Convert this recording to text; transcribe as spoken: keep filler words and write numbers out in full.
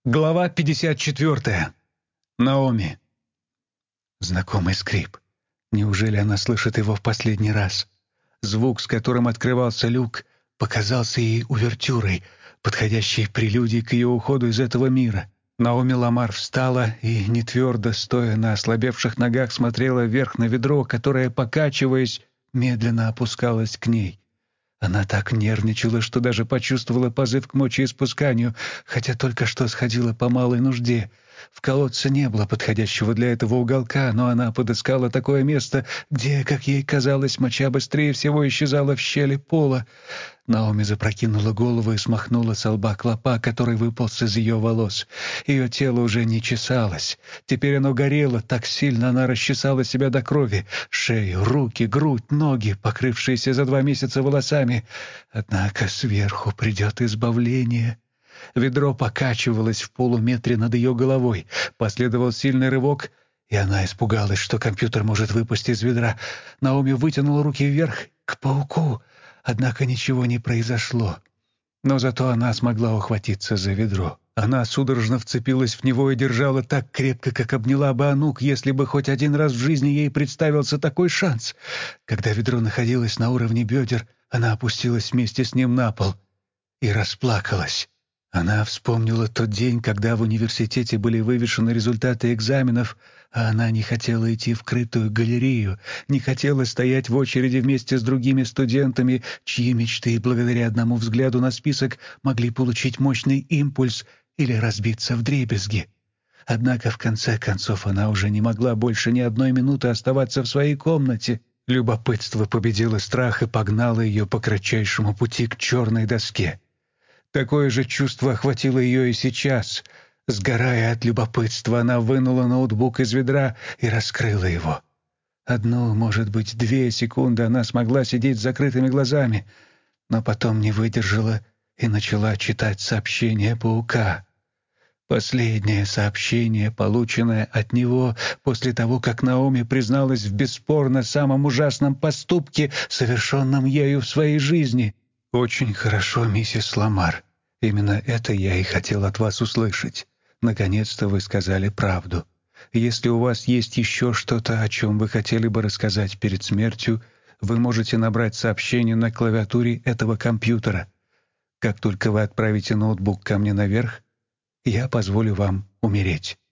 Глава пятьдесят четвёртая. Наоми. Знакомый скрип. Неужели она слышит его в последний раз? Звук, с которым открывался люк, показался ей увертюрой, подходящей прелюдией к ее уходу из этого мира. Наоми Ламар встала и, нетвердо стоя на ослабевших ногах, смотрела вверх на ведро, которое, покачиваясь, медленно опускалось к ней. Она так нервничала, что даже почувствовала позыв к мочеиспусканию, хотя только что сходила по малой нужде. В колодце не было подходящего для этого уголка, но она подыскала такое место, где, как ей казалось, моча быстрее всего исчезала в щели пола. Наоми запрокинула голову и смахнула со лба клопа, который выполз из ее волос. Ее тело уже не чесалось. Теперь оно горело, так сильно она расчесала себя до крови. Шею, руки, грудь, ноги, покрывшиеся за два месяца волосами. Однако сверху придет избавление. Ведро покачивалось в полуметре над ее головой. Последовал сильный рывок, и она испугалась, что компьютер может выпасть из ведра. Наоми вытянула руки вверх к пауку. Однако ничего не произошло. Но зато она смогла ухватиться за ведро. Она судорожно вцепилась в него и держала так крепко, как обняла бы Анук, если бы хоть один раз в жизни ей представился такой шанс. Когда ведро находилось на уровне бедер, она опустилась вместе с ним на пол и расплакалась. Она вспомнила тот день, когда в университете были вывешены результаты экзаменов, а она не хотела идти в крытую галерею, не хотела стоять в очереди вместе с другими студентами, чьи мечты, благодаря одному взгляду на список, могли получить мощный импульс или разбиться вдребезги. Однако в конце концов она уже не могла больше ни одной минуты оставаться в своей комнате. Любопытство победило страх и погнало ее по кратчайшему пути к черной доске. Такое же чувство охватило ее и сейчас. Сгорая от любопытства, она вынула ноутбук из ведра и раскрыла его. Одну, может быть, две секунды она смогла сидеть с закрытыми глазами, но потом не выдержала и начала читать сообщение паука. Последнее сообщение, полученное от него после того, как Наоми призналась в бесспорно самом ужасном поступке, совершенном ею в своей жизни. «Очень хорошо, миссис Ламар. Именно это я и хотел от вас услышать. Наконец-то вы сказали правду. Если у вас есть еще что-то, о чем вы хотели бы рассказать перед смертью, вы можете набрать сообщение на клавиатуре этого компьютера. Как только вы отправите ноутбук ко мне наверх, я позволю вам умереть».